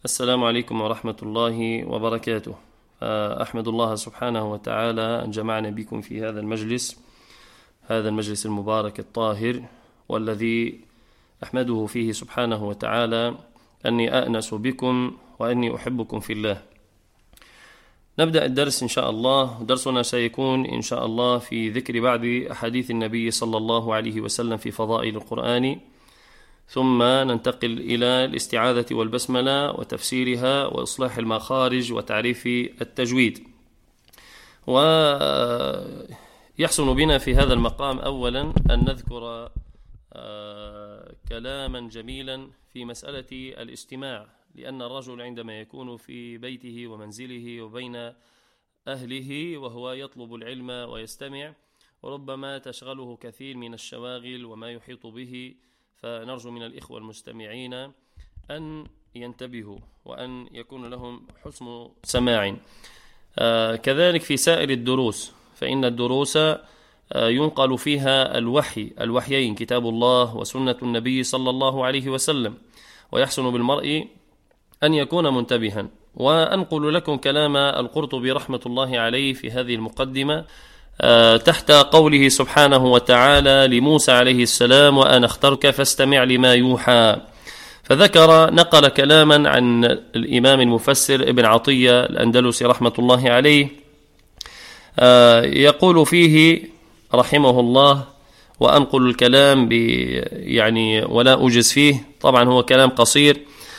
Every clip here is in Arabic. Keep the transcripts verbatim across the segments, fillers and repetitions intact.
السلام عليكم ورحمة الله وبركاته. أحمد الله سبحانه وتعالى أن جمعنا بكم في هذا المجلس هذا المجلس المبارك الطاهر، والذي أحمده فيه سبحانه وتعالى أني أأنس بكم وأني أحبكم في الله. نبدأ الدرس إن شاء الله. درسنا سيكون إن شاء الله في ذكر بعض أحاديث النبي صلى الله عليه وسلم في فضائل القرآن، ثم ننتقل إلى الاستعاذة والبسملة وتفسيرها وإصلاح المخارج وتعريف التجويد. ويحسن بنا في هذا المقام أولا أن نذكر كلاما جميلا في مسألة الاستماع، لأن الرجل عندما يكون في بيته ومنزله وبين أهله وهو يطلب العلم ويستمع، وربما تشغله كثير من الشواغل وما يحيط به، فنرجو من الإخوة المستمعين أن ينتبهوا وأن يكون لهم حسن سماع. آه كذلك في سائر الدروس، فإن الدروس آه ينقل فيها الوحي الوحيين كتاب الله وسنة النبي صلى الله عليه وسلم، ويحسن بالمرء أن يكون منتبها. وأنقل لكم كلام القرطبي رحمة الله عليه في هذه المقدمة تحت قوله سبحانه وتعالى لموسى عليه السلام: وأنا اخترك فاستمع لما يوحى. فذكر نقل كلاما عن الإمام المفسر ابن عطية الأندلسي رحمة الله عليه، يقول فيه رحمه الله، وأنقل الكلام يعني ولا أوجز فيه، طبعا هو كلام قصير.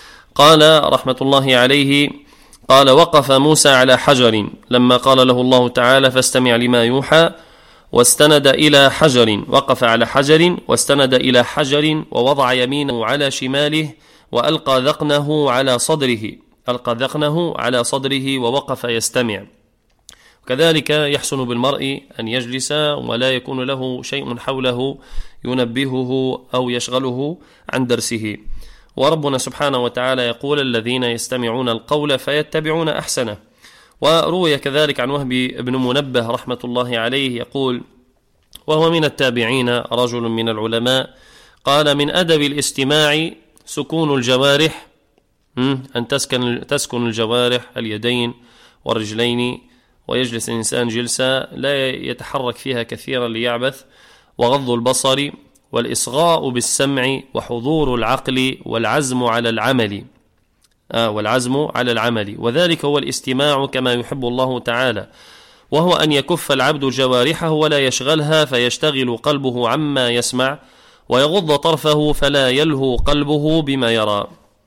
قال رحمة الله عليه: قال: وقف موسى على حجر لما قال له الله تعالى فاستمع لما يوحى، واستند إلى حجر. وقف على حجر واستند إلى حجر، ووضع يمينه على شماله، وألقى ذقنه على صدره ألقى ذقنه على صدره ووقف يستمع. وكذلك يحسن بالمرء أن يجلس ولا يكون له شيء حوله ينبهه أو يشغله عن درسه. وربنا سبحانه وتعالى يقول: الذين يستمعون القول فيتبعون أحسنه. وروي كذلك عن وهب بن منبه رحمة الله عليه يقول، وهو من التابعين رجل من العلماء، قال: من أدب الاستماع سكون الجوارح، أن تسكن, تسكن الجوارح اليدين والرجلين، ويجلس الإنسان جلسة لا يتحرك فيها كثيرا ليعبث، وغض البصر، والإصغاء بالسمع، وحضور العقل، والعزم على العمل آه والعزم على العمل وذلك هو الاستماع كما يحب الله تعالى، وهو أن يكف العبد جوارحه ولا يشغلها فيشتغل قلبه عما يسمع، ويغض طرفه فلا يلهو قلبه بما يرى.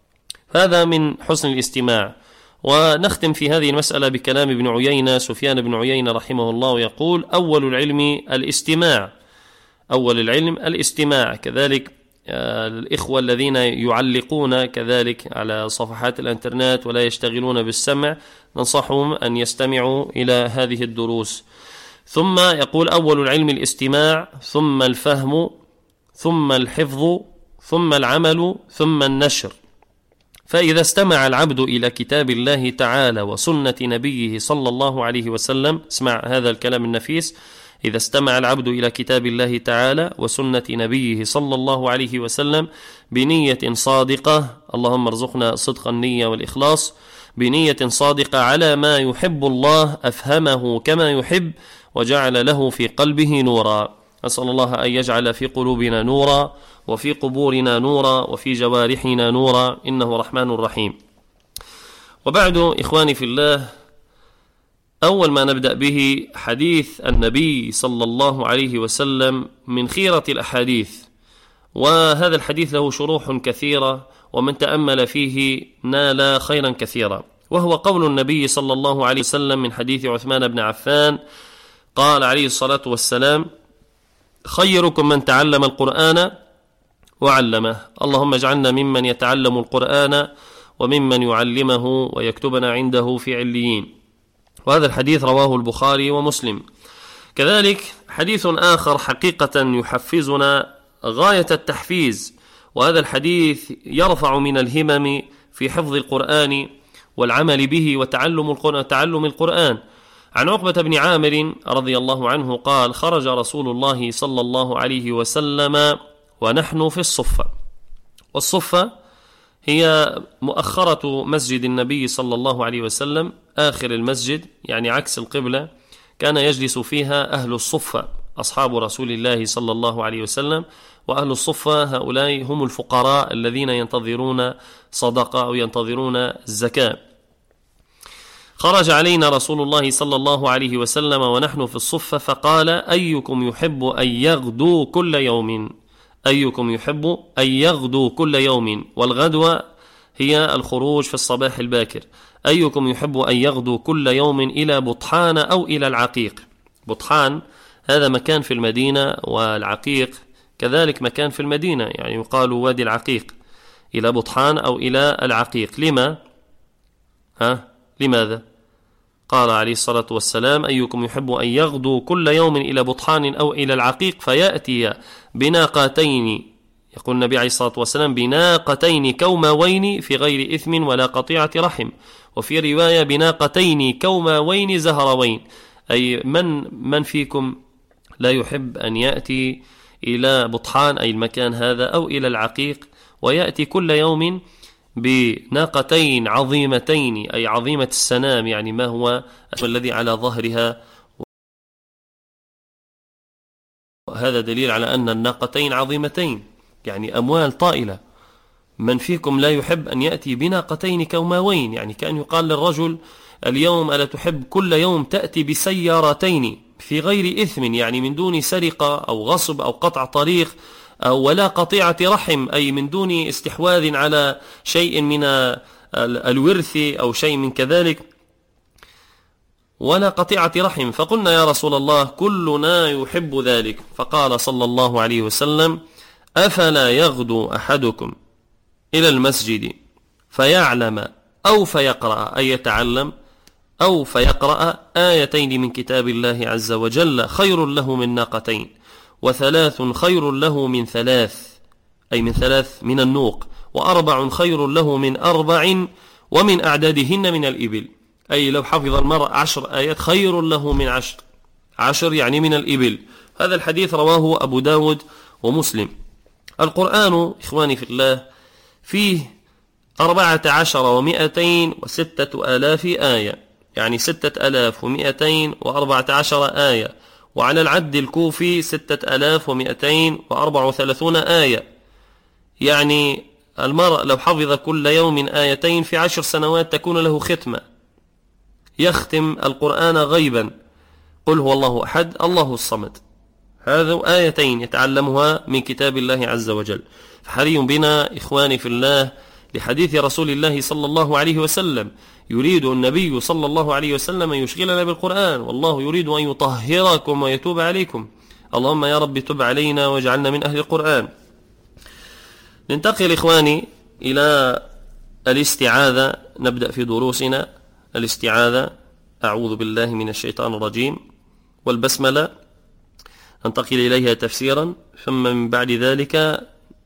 هذا من حسن الاستماع. ونختم في هذه المسألة بكلام ابن عيينة سفيان بن عيينة رحمه الله يقول: أول العلم الاستماع أول العلم الاستماع. كذلك الإخوة الذين يعلقون كذلك على صفحات الانترنت ولا يشتغلون بالسمع، ننصحهم أن يستمعوا إلى هذه الدروس. ثم يقول: أول العلم الاستماع، ثم الفهم، ثم الحفظ، ثم العمل، ثم النشر. فإذا استمع العبد إلى كتاب الله تعالى وسنة نبيه صلى الله عليه وسلم، اسمع هذا الكلام النفيس: إذا استمع العبد إلى كتاب الله تعالى وسنة نبيه صلى الله عليه وسلم بنية صادقة، اللهم ارزقنا صدق النية والإخلاص، بنية صادقة على ما يحب الله، أفهمه كما يحب وجعل له في قلبه نورا. أسأل الله أن يجعل في قلوبنا نورا، وفي قبورنا نورا، وفي جوارحنا نورا، إنه رحمن رحيم. وبعد إخواني في الله، أول ما نبدأ به حديث النبي صلى الله عليه وسلم من خيرة الأحاديث، وهذا الحديث له شروح كثيرة، ومن تأمل فيه نال خيرا كثيرا، وهو قول النبي صلى الله عليه وسلم من حديث عثمان بن عفان، قال عليه الصلاة والسلام: خيركم من تعلم القرآن وعلمه. اللهم اجعلنا ممن يتعلم القرآن وممن يعلمه ويكتبنا عنده في عليين. وهذا الحديث رواه البخاري ومسلم. كذلك حديث آخر حقيقة يحفزنا غاية التحفيز، وهذا الحديث يرفع من الهمم في حفظ القرآن والعمل به وتعلم القرآن, تعلم القرآن. عن عقبة بن عامر رضي الله عنه قال: خرج رسول الله صلى الله عليه وسلم ونحن في الصفة. والصفة هي مؤخرة مسجد النبي صلى الله عليه وسلم، آخر المسجد يعني عكس القبلة، كان يجلس فيها أهل الصفة أصحاب رسول الله صلى الله عليه وسلم. وأهل الصفة هؤلاء هم الفقراء الذين ينتظرون صدقة أو ينتظرون الزكاة. خرج علينا رسول الله صلى الله عليه وسلم ونحن في الصفة فقال: أيكم يحب أن يغدو كل يوم؟ أيكم يحب أن يغدو كل يوم، والغدوة هي الخروج في الصباح الباكر. أيكم يحب أن يغدو كل يوم إلى بطحان أو إلى العقيق؟ بطحان هذا مكان في المدينة، والعقيق كذلك مكان في المدينة، يعني يقال وادي العقيق. إلى بطحان أو إلى العقيق. لما؟ ها؟ لماذا؟ قال عليه الصلاة والسلام: أيكم يحب أن يغدو كل يوم إلى بطحان أو إلى العقيق فيأتي بناقتين، يقول النبي عليه الصلاة والسلام: بناقتين كوماوين في غير إثم ولا قطيعة رحم. وفي رواية: بناقتين كوماوين زهروين. أي من من فيكم لا يحب أن يأتي إلى بطحان أي المكان هذا أو إلى العقيق ويأتي كل يوم بناقتين عظيمتين، أي عظيمة السنام، يعني ما هو الذي على ظهرها. وهذا دليل على أن الناقتين عظيمتين، يعني أموال طائلة. من فيكم لا يحب أن يأتي بناقتين كوماوين؟ يعني كأن يقال للرجل: اليوم ألا تحب كل يوم تأتي بسيارتين في غير إثم، يعني من دون سرقة أو غصب أو قطع طريق أو ولا قطيعة رحم، أي من دون استحواذ على شيء من الورث أو شيء من كذلك، ولا قطيعة رحم. فقلنا: يا رسول الله كلنا يحب ذلك. فقال صلى الله عليه وسلم: أفلا يغدو أحدكم إلى المسجد فيعلم أو فيقرأ، أي يتعلم أو فيقرأ آيتين من كتاب الله عز وجل خير له من ناقتين، وثلاث خير له من ثلاث، أي من ثلاث من النوق، وأربع خير له من أربع ومن أعدادهن من الإبل. أي لو حفظ المرء عشر آيات خير له من عشر، عشر يعني من الإبل. هذا الحديث رواه أبو داود ومسلم. القرآن إخواني في الله فيه أربعة عشر ومئتين وستة آلاف آية، يعني ستة آلاف ومئتين وأربعة عشر آية، وعلى العد الكوفي ستة آلاف ومئتين وأربع وثلاثون آية. يعني المرء لو حفظ كل يوم آيتين في عشر سنوات تكون له ختمة، يختم القرآن غيبا. قل هو الله أحد الله الصمد، هذا آيتين يتعلمها من كتاب الله عز وجل. فحري بنا إخواني في الله لحديث رسول الله صلى الله عليه وسلم، يريد النبي صلى الله عليه وسلم أن يشغلنا بالقرآن، والله يريد أن يطهركم ويتوب عليكم. اللهم يا رب تب علينا واجعلنا من أهل القرآن. ننتقل إخواني إلى الاستعاذة، نبدأ في دروسنا. الاستعاذة: أعوذ بالله من الشيطان الرجيم، والبسملة ننتقل إليها تفسيرا، ثم من بعد ذلك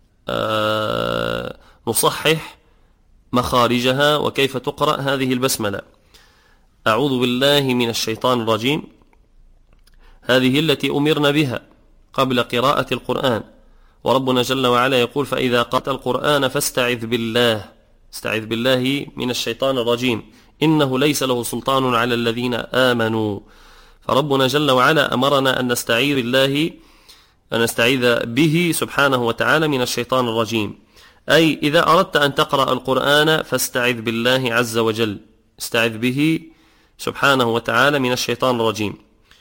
آه نصحح مخارجها وكيف تقرأ هذه البسملة. أعوذ بالله من الشيطان الرجيم، هذه التي أمرنا بها قبل قراءة القرآن، وربنا جل وعلا يقول: فإذا قرأت القرآن فاستعذ بالله، استعذ بالله من الشيطان الرجيم، إنه ليس له سلطان على الذين آمنوا. فربنا جل وعلا أمرنا أن نستعيذ بالله، أن نستعيذ به سبحانه وتعالى من الشيطان الرجيم. أي إذا أردت أن تقرأ القرآن فاستعذ بالله عز وجل، استعذ به سبحانه وتعالى من الشيطان الرجيم.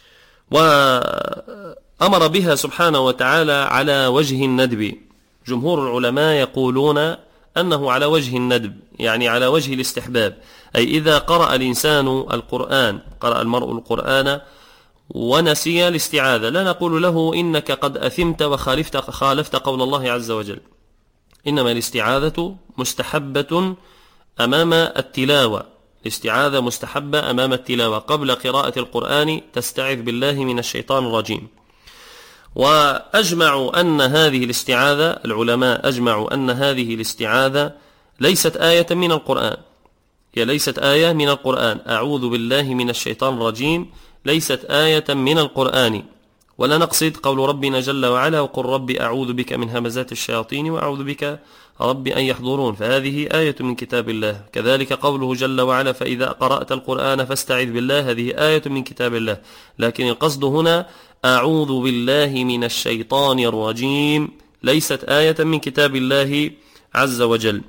وأمر بها سبحانه وتعالى على وجه الندب. جمهور العلماء يقولون أنه على وجه الندب، يعني على وجه الاستحباب. أي إذا قرأ الإنسان القرآن، قرأ المرء القرآن ونسي الاستعاذة، لا نقول له إنك قد أثمت وخالفت خالفت قول الله عز وجل، إنما الاستعاذة مستحبة أمام التلاوة. الاستعاذة مستحبة أمام التلاوة، قبل قراءة القرآن تستعذ بالله من الشيطان الرجيم. وأجمعوا أن هذه الاستعاذة، العلماء أجمعوا أن هذه الاستعاذة ليست آية من القرآن، هي ليست آية من القرآن. أعوذ بالله من الشيطان الرجيم ليست آية من القرآن، ولا نقصد قول ربنا جل وعلا وقل ربي أعوذ بك من همزات الشياطين وأعوذ بك ربي أن يحضرون، فهذه آية من كتاب الله. كذلك قوله جل وعلا فإذا قرأت القرآن فاستعذ بالله، هذه آية من كتاب الله، لكن القصد هنا أعوذ بالله من الشيطان الرجيم، ليست آية من كتاب الله عز وجل.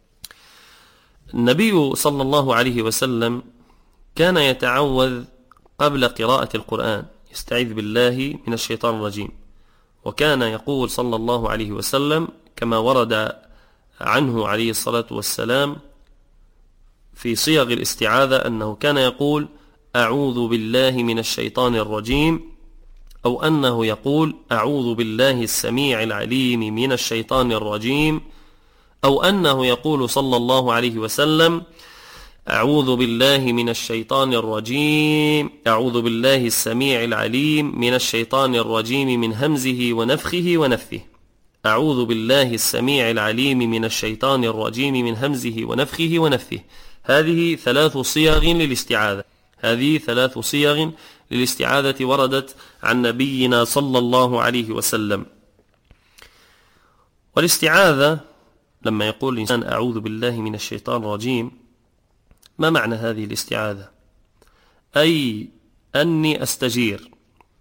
النبي صلى الله عليه وسلم كان يتعوذ قبل قراءة القرآن، يستعيذ بالله من الشيطان الرجيم، وكان يقول صلى الله عليه وسلم كما ورد عنه عليه الصلاة والسلام في صيغ الاستعاذة أنه كان يقول أعوذ بالله من الشيطان الرجيم، أو أنه يقول أعوذ بالله السميع العليم من الشيطان الرجيم، أو أنه يقول صلى الله عليه وسلم أعوذ بالله من الشيطان الرجيم، أعوذ بالله السميع العليم من الشيطان الرجيم من همزه ونفخه ونفثه، أعوذ بالله السميع العليم من الشيطان الرجيم من همزه ونفخه ونفثه. هذه ثلاث صيغ للاستعاذة، هذه ثلاث صيغ للاستعاذة وردت عن نبينا صلى الله عليه وسلم. والاستعاذة لما يقول الإنسان أعوذ بالله من الشيطان الرجيم، ما معنى هذه الاستعاذة؟ أي أني أستجير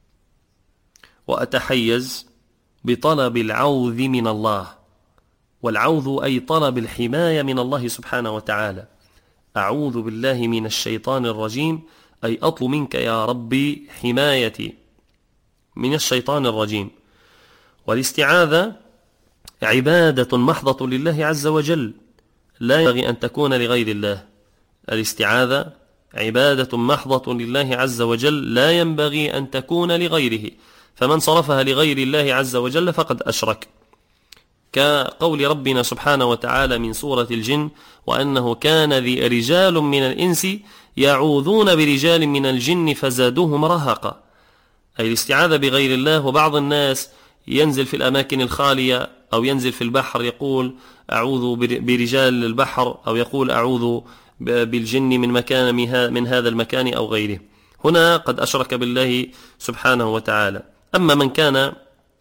وأتحيز بطلب العوذ من الله، والعوذ أي طلب الحماية من الله سبحانه وتعالى. أعوذ بالله من الشيطان الرجيم أي أطلب منك يا ربي حمايتي من الشيطان الرجيم. والاستعاذة عبادة محضة لله عز وجل، لا ينبغي أن تكون لغير الله. الاستعاذة عبادة محضة لله عز وجل، لا ينبغي أن تكون لغيره، فمن صرفها لغير الله عز وجل فقد أشرك، كقول ربنا سبحانه وتعالى من سورة الجن وأنه كان ذي رجال من الإنس يعوذون برجال من الجن فزادوهم رهقا، أي الاستعاذة بغير الله. وبعض الناس ينزل في الأماكن الخالية أو ينزل في البحر يقول أعوذ برجال البحر، أو يقول أعوذ بالجن من مكان من هذا المكان أو غيره، هنا قد أشرك بالله سبحانه وتعالى. أما من كان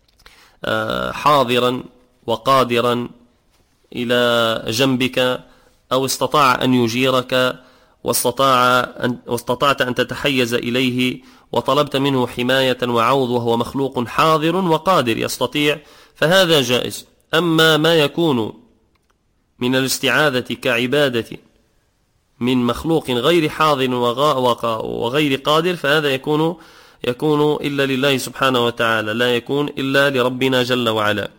حاضرا وقادرا إلى جنبك أو استطاع أن يجيرك واستطاع أن واستطعت أن تتحيز إليه وطلبت منه حماية وعوض وهو مخلوق حاضر وقادر يستطيع، فهذا جائز. أما ما يكون من الاستعاذة كعبادة من مخلوق غير حاضر وغير قادر، فهذا يكون يكون إلا لله سبحانه وتعالى، لا يكون إلا لربنا جل وعلا.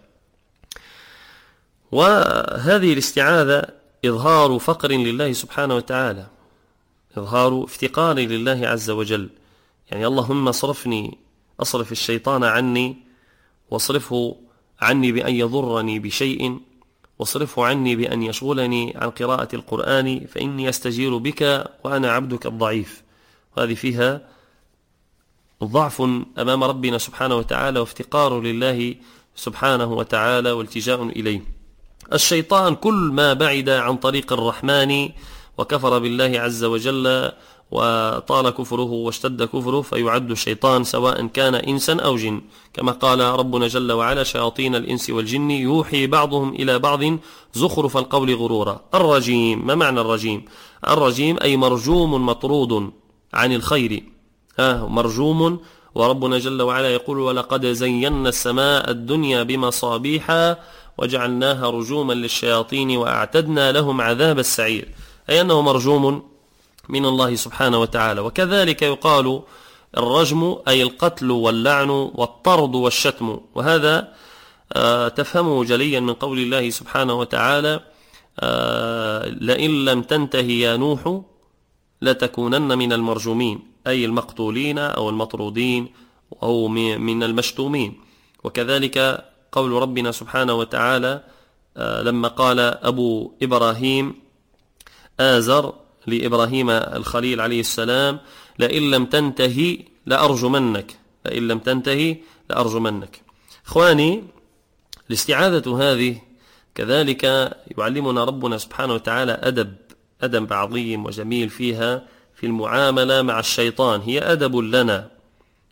وهذه الاستعاذة إظهار فقر لله سبحانه وتعالى، إظهار افتقار لله عز وجل، يعني اللهم اصرفني أصرف الشيطان عني، واصرفه عني بأن يضرني بشيء، واصرفه عني بأن يشغلني عن قراءة القرآن، فإني أستجير بك وأنا عبدك الضعيف. وهذه فيها ضعف أمام ربنا سبحانه وتعالى وافتقار لله سبحانه وتعالى والتجاء إليه. الشيطان كل ما بعد عن طريق الرحمن وكفر بالله عز وجل وطال كفره واشتد كفره فيعد الشيطان سواء كان إنسا أو جن، كما قال ربنا جل وعلا شياطين الإنس والجن يوحي بعضهم إلى بعض زخرف القول غرورا. الرجيم، ما معنى الرجيم؟ الرجيم أي مرجوم مطرود عن الخير، ها مرجوم. وربنا جل وعلا يقول ولقد زينا السماء الدنيا بمصابيح وجعلناها رجوما للشياطين وأعتدنا لهم عذاب السعير، أي أنه مرجوم من الله سبحانه وتعالى. وكذلك يقال الرجم أي القتل واللعن والطرد والشتم، وهذا آه تفهمه جليا من قول الله سبحانه وتعالى آه لئن لم تنتهي يا نوح لتكونن من المرجومين، أي المقتولين أو المطرودين أو من المشتومين. وكذلك قول ربنا سبحانه وتعالى آه لما قال أبو إبراهيم آزر لإبراهيم الخليل عليه السلام لئن لم تنتهي لأرجمنك، لئن لم تنتهي لأرجمنك. إخواني، الاستعاذة هذه كذلك يعلمنا ربنا سبحانه وتعالى أدب أدب عظيم وجميل فيها في المعاملة مع الشيطان، هي أدب لنا،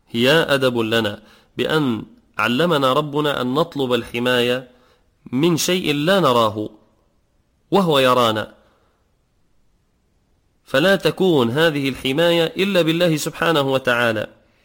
هي أدب لنا بأن علمنا ربنا أن نطلب الحماية من شيء لا نراه وهو يرانا، فلا تكون هذه الحماية إلا بالله سبحانه وتعالى.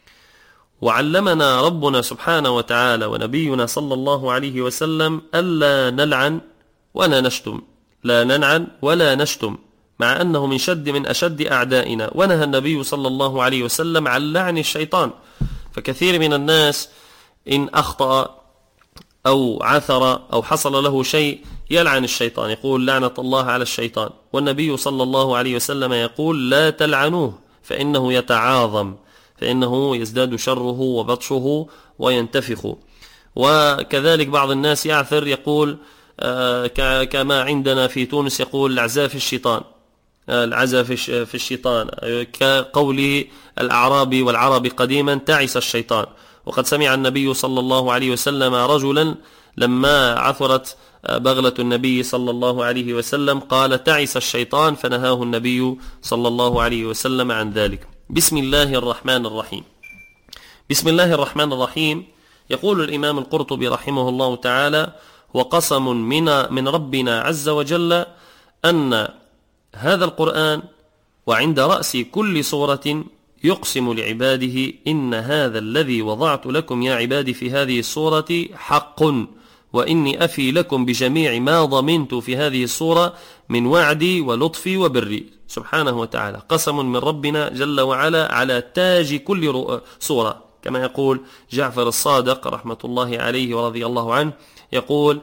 وعلمنا ربنا سبحانه وتعالى ونبينا صلى الله عليه وسلم ألا نلعن ولا نشتم، لا نلعن ولا نشتم، مع أنه من شد من أشد أعدائنا. ونهى النبي صلى الله عليه وسلم عن لعن الشيطان، فكثير من الناس إن أخطأ أو عثر أو حصل له شيء يلعن الشيطان، يقول لعنة الله على الشيطان. والنبي صلى الله عليه وسلم يقول لا تلعنوه فإنه يتعاظم، فإنه يزداد شره وبطشه وينتفخ. وكذلك بعض الناس يعثر يقول آه كما عندنا في تونس يقول العزاء في الشيطان، آه العزاء في الشيطان، كقوله الأعرابي والعربي قديما تعس الشيطان. وقد سمع النبي صلى الله عليه وسلم رجلا لما عثرت بغلة النبي صلى الله عليه وسلم قال تعس الشيطان، فنهاه النبي صلى الله عليه وسلم عن ذلك. بسم الله الرحمن الرحيم. بسم الله الرحمن الرحيم. يقول الإمام القرطبي رحمه الله تعالى: وقسم من من ربنا عز وجل أن هذا القرآن وعند رأس كل سورة يقسم لعباده إن هذا الذي وضعت لكم يا عبادي في هذه السورة حق، وإني أفي لكم بجميع ما ضمنت في هذه السورة من وعدي ولطفي وبري. سبحانه وتعالى قسم من ربنا جل وعلا على تاج كل سورة، كما يقول جعفر الصادق رحمة الله عليه ورضي الله عنه، يقول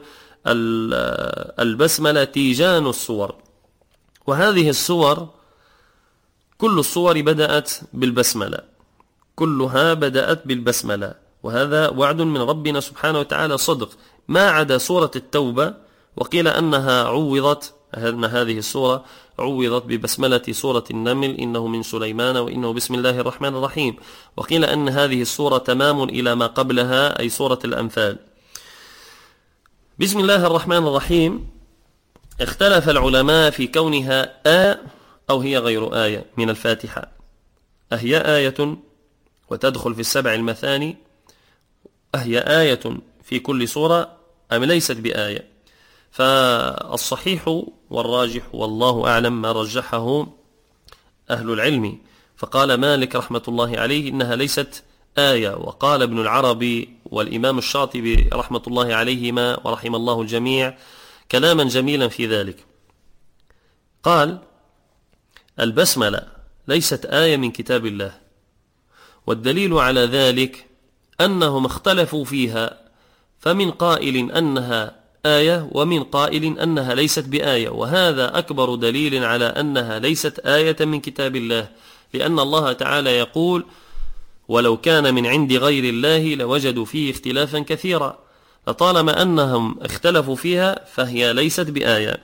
البسملة تيجان السور. وهذه السور كل الصور بدأت بالبسملة، كلها بدأت بالبسملة، وهذا وعد من ربنا سبحانه وتعالى صدق، ما عدا سورة التوبة، وقيل أنها عوضت، أن هذه السورة عوضت ببسملة سورة النمل إنه من سليمان وإنه بسم الله الرحمن الرحيم، وقيل أن هذه السورة تمام إلى ما قبلها أي سورة الأنفال. بسم الله الرحمن الرحيم اختلف العلماء في كونها آ أو هي غير آية من الفاتحة، أهي آية وتدخل في السبع المثاني، أهي آية في كل سورة أم ليست بآية؟ فالصحيح والراجح والله أعلم ما رجحه أهل العلم. فقال مالك رحمة الله عليه إنها ليست آية، وقال ابن العربي والإمام الشاطبي رحمة الله عليهما ورحم الله الجميع كلاما جميلا في ذلك. قال البسملة ليست آية من كتاب الله، والدليل على ذلك أنهم اختلفوا فيها، فمن قائل أنها آية ومن قائل أنها ليست بآية، وهذا أكبر دليل على أنها ليست آية من كتاب الله، لأن الله تعالى يقول ولو كان من عند غير الله لوجدوا فيه اختلافا كثيرا، لطالما أنهم اختلفوا فيها فهي ليست بآية.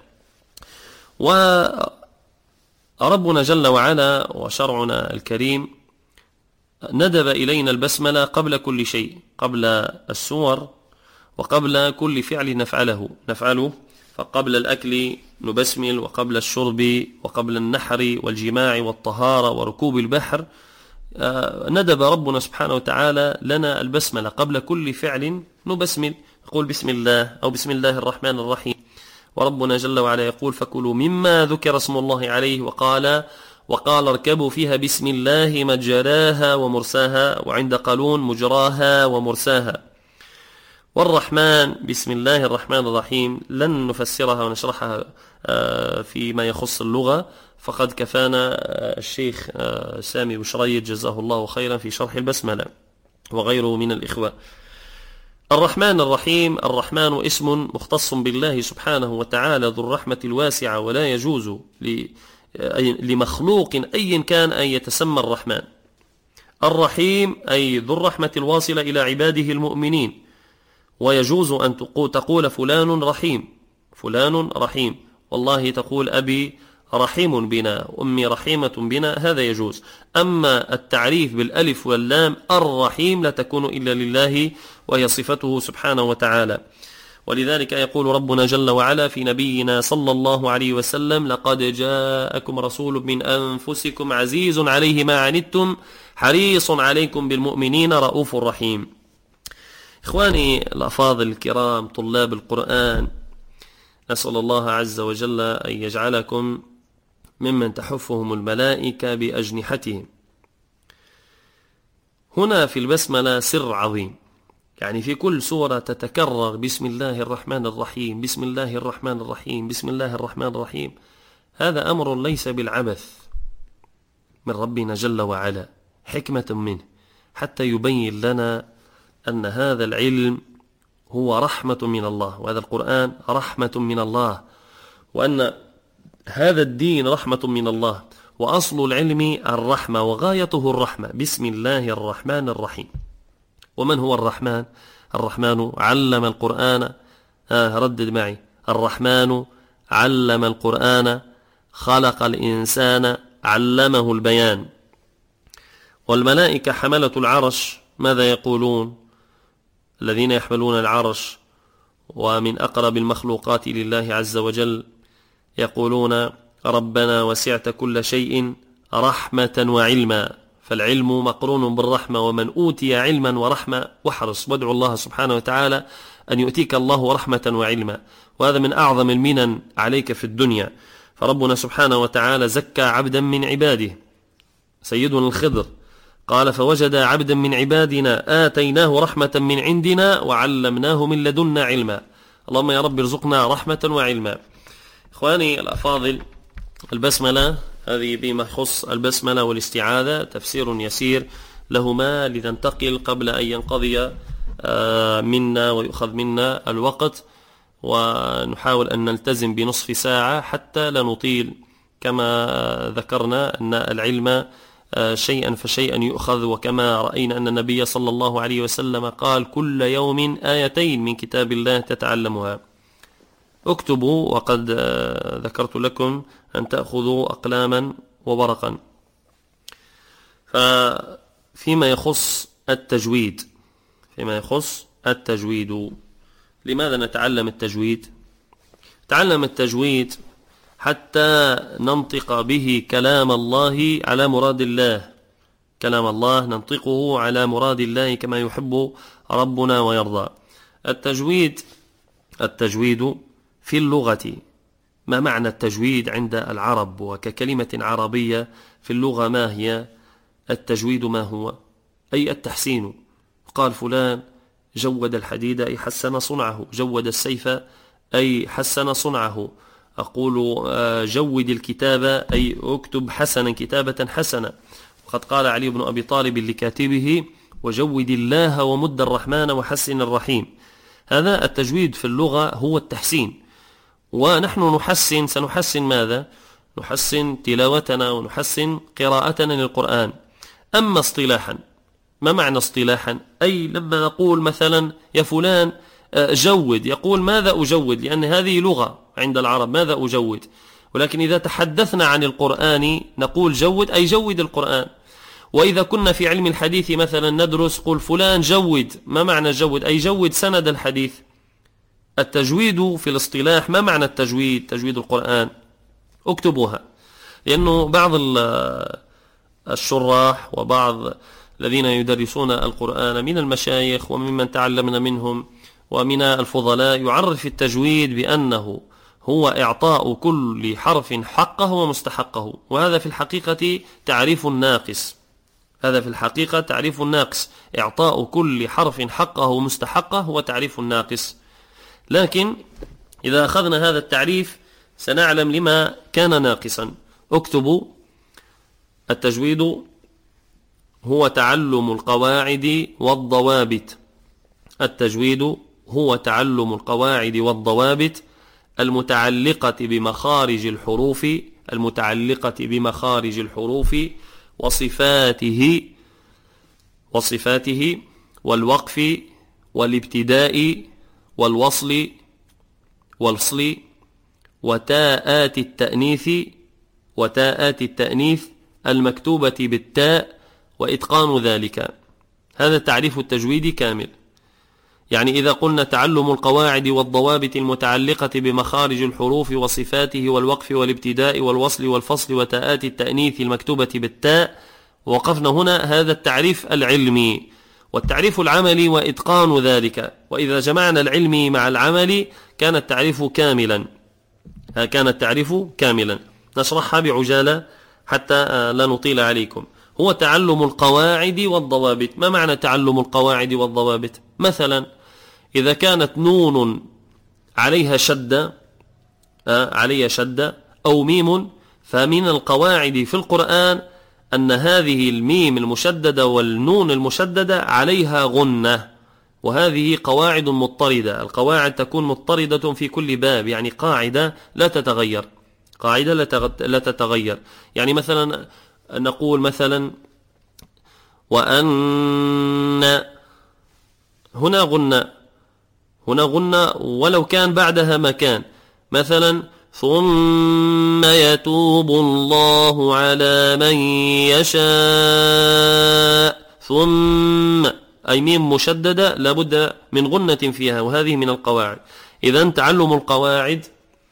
وربنا جل وعلا وشرعنا الكريم ندب إلينا البسملة قبل كل شيء، قبل السور وقبل كل فعل نفعله نفعله فقبل الأكل نبسمل، وقبل الشرب وقبل النحر والجماع والطهارة وركوب البحر ندب ربنا سبحانه وتعالى لنا البسملة قبل كل فعل نبسمل، نقول بسم الله أو بسم الله الرحمن الرحيم. وربنا جل وعلا يقول فكلوا مما ذكر اسم الله عليه، وقال وقال اركبوا فيها بسم الله مجراها ومرساها، وعند قالون مجراها ومرساها. والرحمن بسم الله الرحمن الرحيم لن نفسرها ونشرحها فيما يخص اللغة، فقد كفانا الشيخ سامي بشريد جزاه الله خيرا في شرح البسملة وغيره من الإخوة. الرحمن الرحيم، الرحمن اسم مختص بالله سبحانه وتعالى ذو الرحمة الواسعة، ولا يجوز لمخلوق أي كان أن يتسمى الرحمن. الرحيم أي ذو الرحمة الواصلة إلى عباده المؤمنين، ويجوز أن تقول فلان رحيم، فلان رحيم، والله تقول أبي رحيم بنا، أمي رحيمة بنا، هذا يجوز. أما التعريف بالألف واللام الرحيم لا تكون إلا لله وهي صفته سبحانه وتعالى. ولذلك يقول ربنا جل وعلا في نبينا صلى الله عليه وسلم: لقد جاءكم رسول من أنفسكم عزيز عليه ما عنتم حريص عليكم بالمؤمنين رؤوف رحيم. إخواني الأفاضل الكرام طلاب القرآن، أسأل الله عز وجل أن يجعلكم ممن تحفهم الملائكة بأجنحتهم. هنا في البسملة سر عظيم، يعني في كل سورة تتكرر بسم الله الرحمن الرحيم، بسم الله الرحمن الرحيم، بسم الله الرحمن الرحيم. هذا أمر ليس بالعبث من ربنا جل وعلا، حكمة منه حتى يبين لنا أن هذا العلم هو رحمة من الله، وهذا القرآن رحمة من الله، وأن هذا الدين رحمة من الله، وأصل العلم الرحمة وغايته الرحمة. بسم الله الرحمن الرحيم. ومن هو الرحمن؟ الرحمن علم القرآن، آه ردد معي: الرحمن علم القرآن خلق الإنسان علمه البيان. والملائكة حملة العرش ماذا يقولون؟ الذين يحملون العرش ومن أقرب المخلوقات لله عز وجل يقولون: ربنا وسعت كل شيء رحمة وعلما. فالعلم مقرون بالرحمة، ومن أوتي علما ورحمة واحرص وادعو الله سبحانه وتعالى أن يؤتيك الله رحمة وعلما، وهذا من أعظم المنن عليك في الدنيا. فربنا سبحانه وتعالى زكى عبدا من عباده، سيدنا الخضر قال: فوجد عبدا من عبادنا آتيناه رحمة من عندنا وعلمناه من لدنا علما. اللهم يا رب ارزقنا رحمة وعلما. إخواني الأفاضل، البسملة هذه بما يخص البسملة والاستعاذة تفسير يسير لهما لننتقل قبل أن ينقضي منا ويؤخذ منا الوقت، ونحاول أن نلتزم بنصف ساعة حتى لا نطيل. كما ذكرنا أن العلم شيئا فشيئا يؤخذ، وكما رأينا أن النبي صلى الله عليه وسلم قال: كل يوم آيتين من كتاب الله تتعلمها. اكتبوا، وقد ذكرت لكم أن تأخذوا أقلاما وورقا. ففيما يخص التجويد، فيما يخص التجويد لماذا نتعلم التجويد؟ تعلم التجويد حتى ننطق به كلام الله على مراد الله، كلام الله ننطقه على مراد الله كما يحب ربنا ويرضى. التجويد التجويد في اللغة، ما معنى التجويد عند العرب وككلمة عربية في اللغة؟ ما هي التجويد؟ ما هو؟ أي التحسين. قال فلان جود الحديد أي حسن صنعه، جود السيف أي حسن صنعه. أقول جود الكتابة أي اكتب حسنا كتابة حسنة. وقد قال علي بن أبي طالب لكاتبه: وجود الله ومد الرحمن وحسن الرحيم. هذا التجويد في اللغة هو التحسين، ونحن نحسن سنحسن ماذا؟ نحسن تلاوتنا ونحسن قراءتنا للقرآن. أما اصطلاحا، ما معنى اصطلاحا؟ أي لما نقول مثلا يا فلان جود، يقول ماذا أجود؟ لأن هذه لغة عند العرب، ماذا أجود؟ ولكن إذا تحدثنا عن القرآن نقول جود أي جود القرآن. وإذا كنا في علم الحديث مثلا ندرس قل فلان جود، ما معنى جود؟ أي جود سند الحديث. التجويد في الاصطلاح، ما معنى التجويد؟ تجويد القرآن اكتبوها، لأنه بعض الشراح وبعض الذين يدرسون القرآن من المشايخ وممن تعلمنا منهم ومن الفضلاء يعرف التجويد بأنه هو إعطاء كل حرف حقه ومستحقه، وهذا في الحقيقة تعريف ناقص. هذا في الحقيقة تعريف ناقص، إعطاء كل حرف حقه ومستحقه هو تعريف ناقص. لكن إذا أخذنا هذا التعريف سنعلم لما كان ناقصا. اكتبوا: التجويد هو تعلم القواعد والضوابط. التجويد هو تعلم القواعد والضوابط المتعلقة بمخارج الحروف المتعلقة بمخارج الحروف وصفاته وصفاته والوقف والابتداء والوصل والفصل وتاءات التأنيث وتاءات التأنيث المكتوبة بالتاء وإتقان ذلك. هذا تعريف التجويد كامل. يعني إذا قلنا تعلم القواعد والضوابط المتعلقة بمخارج الحروف وصفاته والوقف والابتداء والوصل والفصل وتاءات التأنيث المكتوبة بالتاء، وقفنا هنا هذا التعريف العلمي. والتعريف العملي وإتقان ذلك، وإذا جمعنا العلمي مع العملي كان التعريف كاملا كان التعريف كاملا. نشرحها بعجالة حتى لا نطيل عليكم. هو تعلم القواعد والضوابط. ما معنى تعلم القواعد والضوابط؟ مثلا إذا كانت نون عليها شدة عليها شدة أو ميم، فمن القواعد في القرآن أن هذه الميم المشددة والنون المشددة عليها غنة، وهذه قواعد مضطردة. القواعد تكون مضطردة في كل باب، يعني قاعدة لا تتغير قاعدة لا تتغير. يعني مثلا نقول مثلا وأن، هنا غنة هنا غنة ولو كان بعدها مكان. مثلا ثم يتوب الله على من يشاء، ثم أي ميم مشددة لابد من غنة فيها، وهذه من القواعد. إذن تعلم القواعد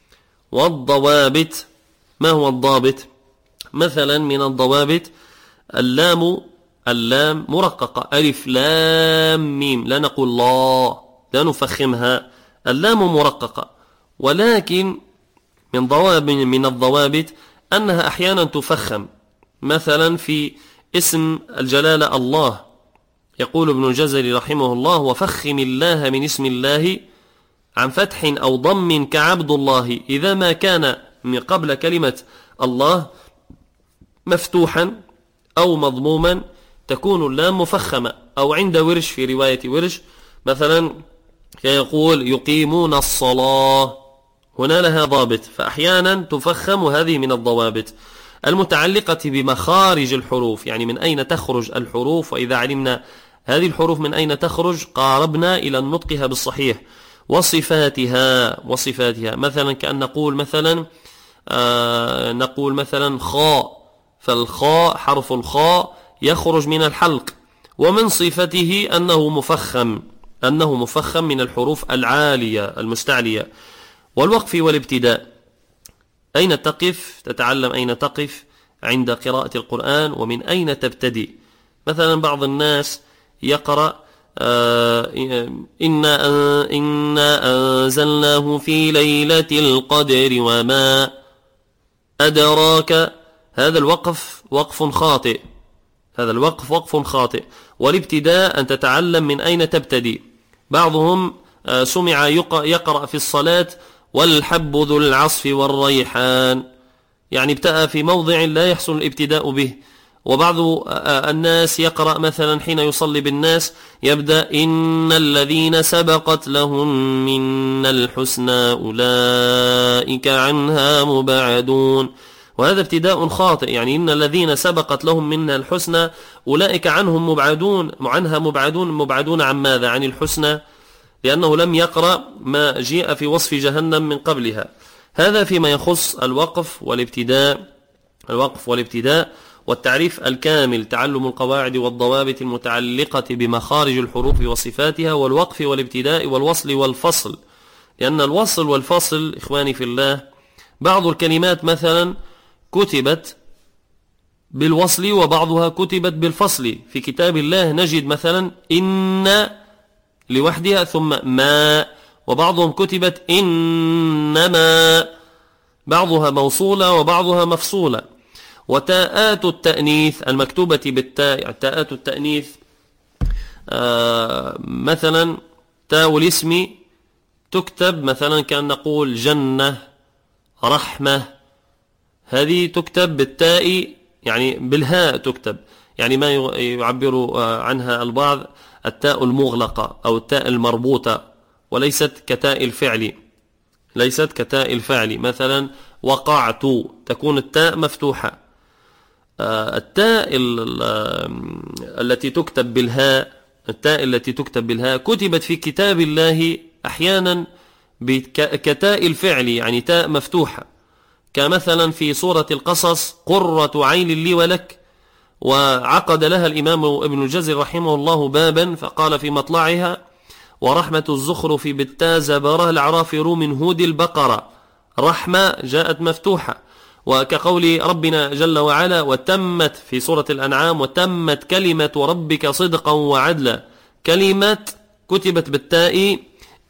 والضوابط. ما هو الضابط؟ مثلا من الضوابط اللام اللام مرققة، ألف لام ميم، لا نقول لا، لا نفخمها، اللام مرققة. ولكن من ضوابط من الضوابط أنها أحيانا تفخم. مثلا في اسم الجلالة الله، يقول ابن الجزري رحمه الله: وفخم الله من اسم الله عن فتح أو ضم كعبد الله، إذا ما كان من قبل كلمة الله مفتوحا أو مضموما تكون اللام مفخمة. أو عند ورش في رواية ورش مثلا يقول يقيمون الصلاة، هنا لها ضابط، فأحيانا تفخم، وهذه من الضوابط المتعلقة بمخارج الحروف، يعني من أين تخرج الحروف. وإذا علمنا هذه الحروف من أين تخرج قاربنا إلى نطقها بالصحيح. وصفاتها وصفاتها مثلا كأن نقول مثلا آه نقول مثلا خاء، فالخاء حرف الخاء يخرج من الحلق، ومن صفته أنه مفخم أنه مفخم من الحروف العالية المستعلية. والوقف والابتداء، أين تقف؟ تتعلم أين تقف عند قراءة القرآن ومن أين تبتدئ. مثلا بعض الناس يقرأ آه إنا, إنا أنزلناه في ليلة القدر وما أدراك، هذا الوقف وقف خاطئ هذا الوقف وقف خاطئ. والابتداء أن تتعلم من أين تبتدئ. بعضهم آه سمع يقرأ في الصلاة والحب ذو العصف والريحان، يعني ابتدأ في موضع لا يحصل الابتداء به. وبعض الناس يقرأ مثلا حين يصلي بالناس يبدأ إن الذين سبقت لهم منا الحسنى أولئك عنها مبعدون، وهذا ابتداء خاطئ. يعني إن الذين سبقت لهم منا الحسنى أولئك عنهم مبعدون، عنها مبعدون، مبعدون عن ماذا؟ عن الحسنى، لأنه لم يقرأ ما جاء في وصف جهنم من قبلها. هذا فيما يخص الوقف والابتداء الوقف والابتداء والتعريف الكامل، تعلم القواعد والضوابط المتعلقة بمخارج الحروف وصفاتها، والوقف والابتداء والوصل والفصل. لأن الوصل والفصل إخواني في الله، بعض الكلمات مثلا كتبت بالوصل وبعضها كتبت بالفصل. في كتاب الله نجد مثلا إن لوحدها ثم ما، وبعضهم كتبت إنما، بعضها موصولة وبعضها مفصولة. وتاءات التأنيث المكتوبة بالتاء، تاءات التأنيث آه مثلا تاء الاسم تكتب مثلا كأن نقول جنة، رحمة، هذه تكتب بالتاء، يعني بالهاء تكتب، يعني ما يعبر عنها البعض التاء المغلقة أو التاء المربوطة، وليست كتاء الفعل ليست كتاء الفعل. مثلا وقعت تكون التاء مفتوحة. التاء التي تكتب بالهاء التاء التي تكتب بالهاء كتبت في كتاب الله أحيانا كتاء الفعل، يعني تاء مفتوحة، كمثلا في سورة القصص قرة عين لي ولك، وعقد لها الإمام ابن الجزري رحمه الله بابا فقال في مطلعها ورحمة الزخرف بالتاء زبره الأعراف روم هود البقرة. رحمة جاءت مفتوحة، وكقول ربنا جل وعلا وتمت في سورة الأنعام وتمت كلمة ربك صدقا وعدلا. كلمة كتبت بالتاء،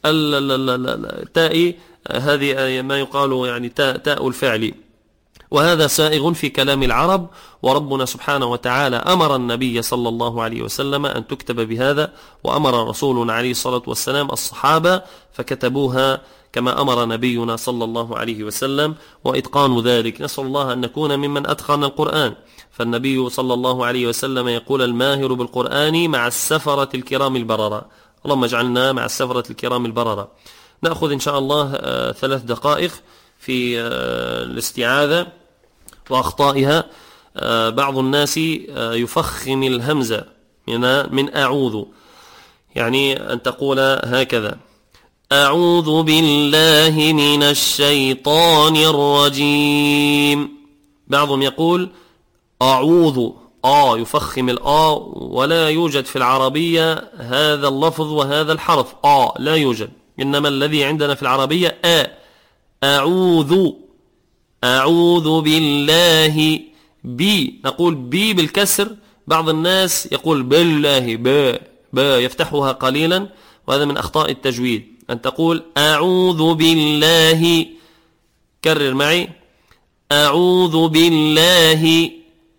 التاء هذه ما يقال يعني تاء, تاء الفعل، وهذا سائغ في كلام العرب. وربنا سبحانه وتعالى أمر النبي صلى الله عليه وسلم أن تكتب بهذا، وأمر رسولنا عليه الصلاة والسلام الصحابة فكتبوها كما أمر نبينا صلى الله عليه وسلم، وإتقان ذلك. نسأل الله أن نكون ممن أتقن القرآن، فالنبي صلى الله عليه وسلم يقول الماهر بالقرآن مع السفرة الكرام البررة. اللهم اجعلنا مع السفرة الكرام البررة. نأخذ إن شاء الله ثلاث دقائق في الاستعاذة وأخطائها. بعض الناس يفخم الهمزة من أعوذ، يعني أن تقول هكذا: أعوذ بالله من الشيطان الرجيم. بعضهم يقول أعوذ، آ يفخم الآ، ولا يوجد في العربية هذا اللفظ وهذا الحرف آ، لا يوجد، إنما الذي عندنا في العربية آ. أعوذ، أعوذ بالله. بي نقول بي بالكسر، بعض الناس يقول بالله با با يفتحها قليلا، وهذا من أخطاء التجويد. أن تقول أعوذ بالله، كرر معي: أعوذ بالله،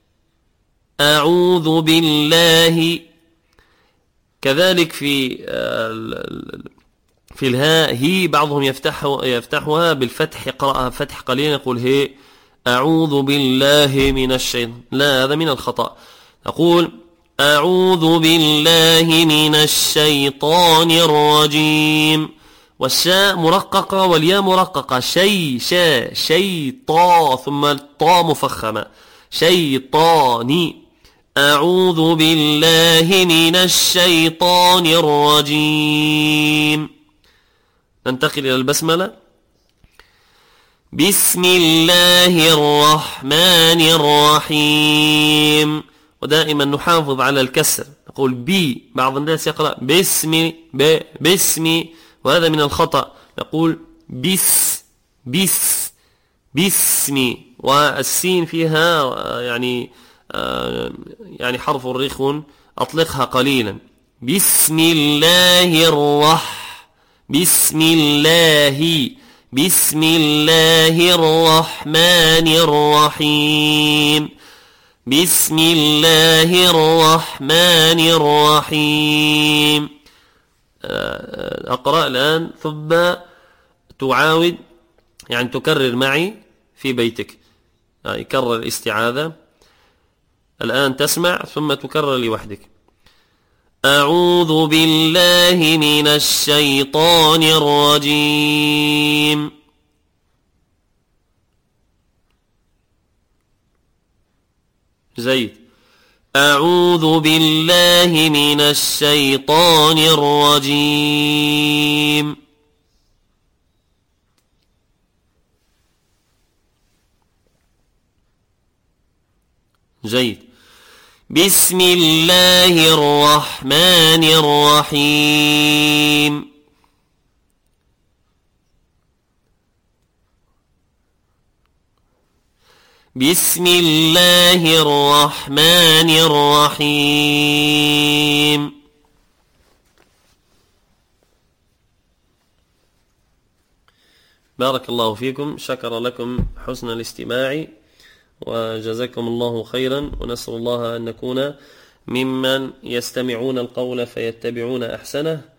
أعوذ بالله. كذلك في في الهاء هي، بعضهم يفتح يفتحها بالفتح، يقرأها فتح قليلا، يقول هي أعوذ بالله من الشيطان. لا، هذا من الخطأ. نقول أعوذ بالله من الشيطان الرجيم، والشاء مرققة والياء مرققة، شي شا شيطا، ثم الطاء مفخمة، شيطاني. أعوذ بالله من الشيطان الرجيم. ننتقل إلى البسملة. بسم الله الرحمن الرحيم، ودائما نحافظ على الكسر، نقول بي. بعض الناس يقرأ باسمي ب باسمي، وهذا من الخطأ. نقول بس بس باسمي، والسين فيها يعني يعني حرف رخو، أطلقها قليلا. بسم الله الرح بسم الله بسم الله الرحمن الرحيم بسم الله الرحمن الرحيم. أقرأ الآن ثم تعاود، يعني تكرر معي في بيتك، يعني كرر الاستعاذة. الآن تسمع ثم تكرر لوحدك. أعوذ بالله من الشيطان الرجيم. زيد. أعوذ بالله من الشيطان الرجيم. جيد. بسم الله الرحمن الرحيم. بسم الله الرحمن الرحيم. بارك الله فيكم، شكر لكم حسن الاستماع وجزاكم الله خيرا، ونسأل الله أن نكون ممن يستمعون القول فيتبعون أحسنه.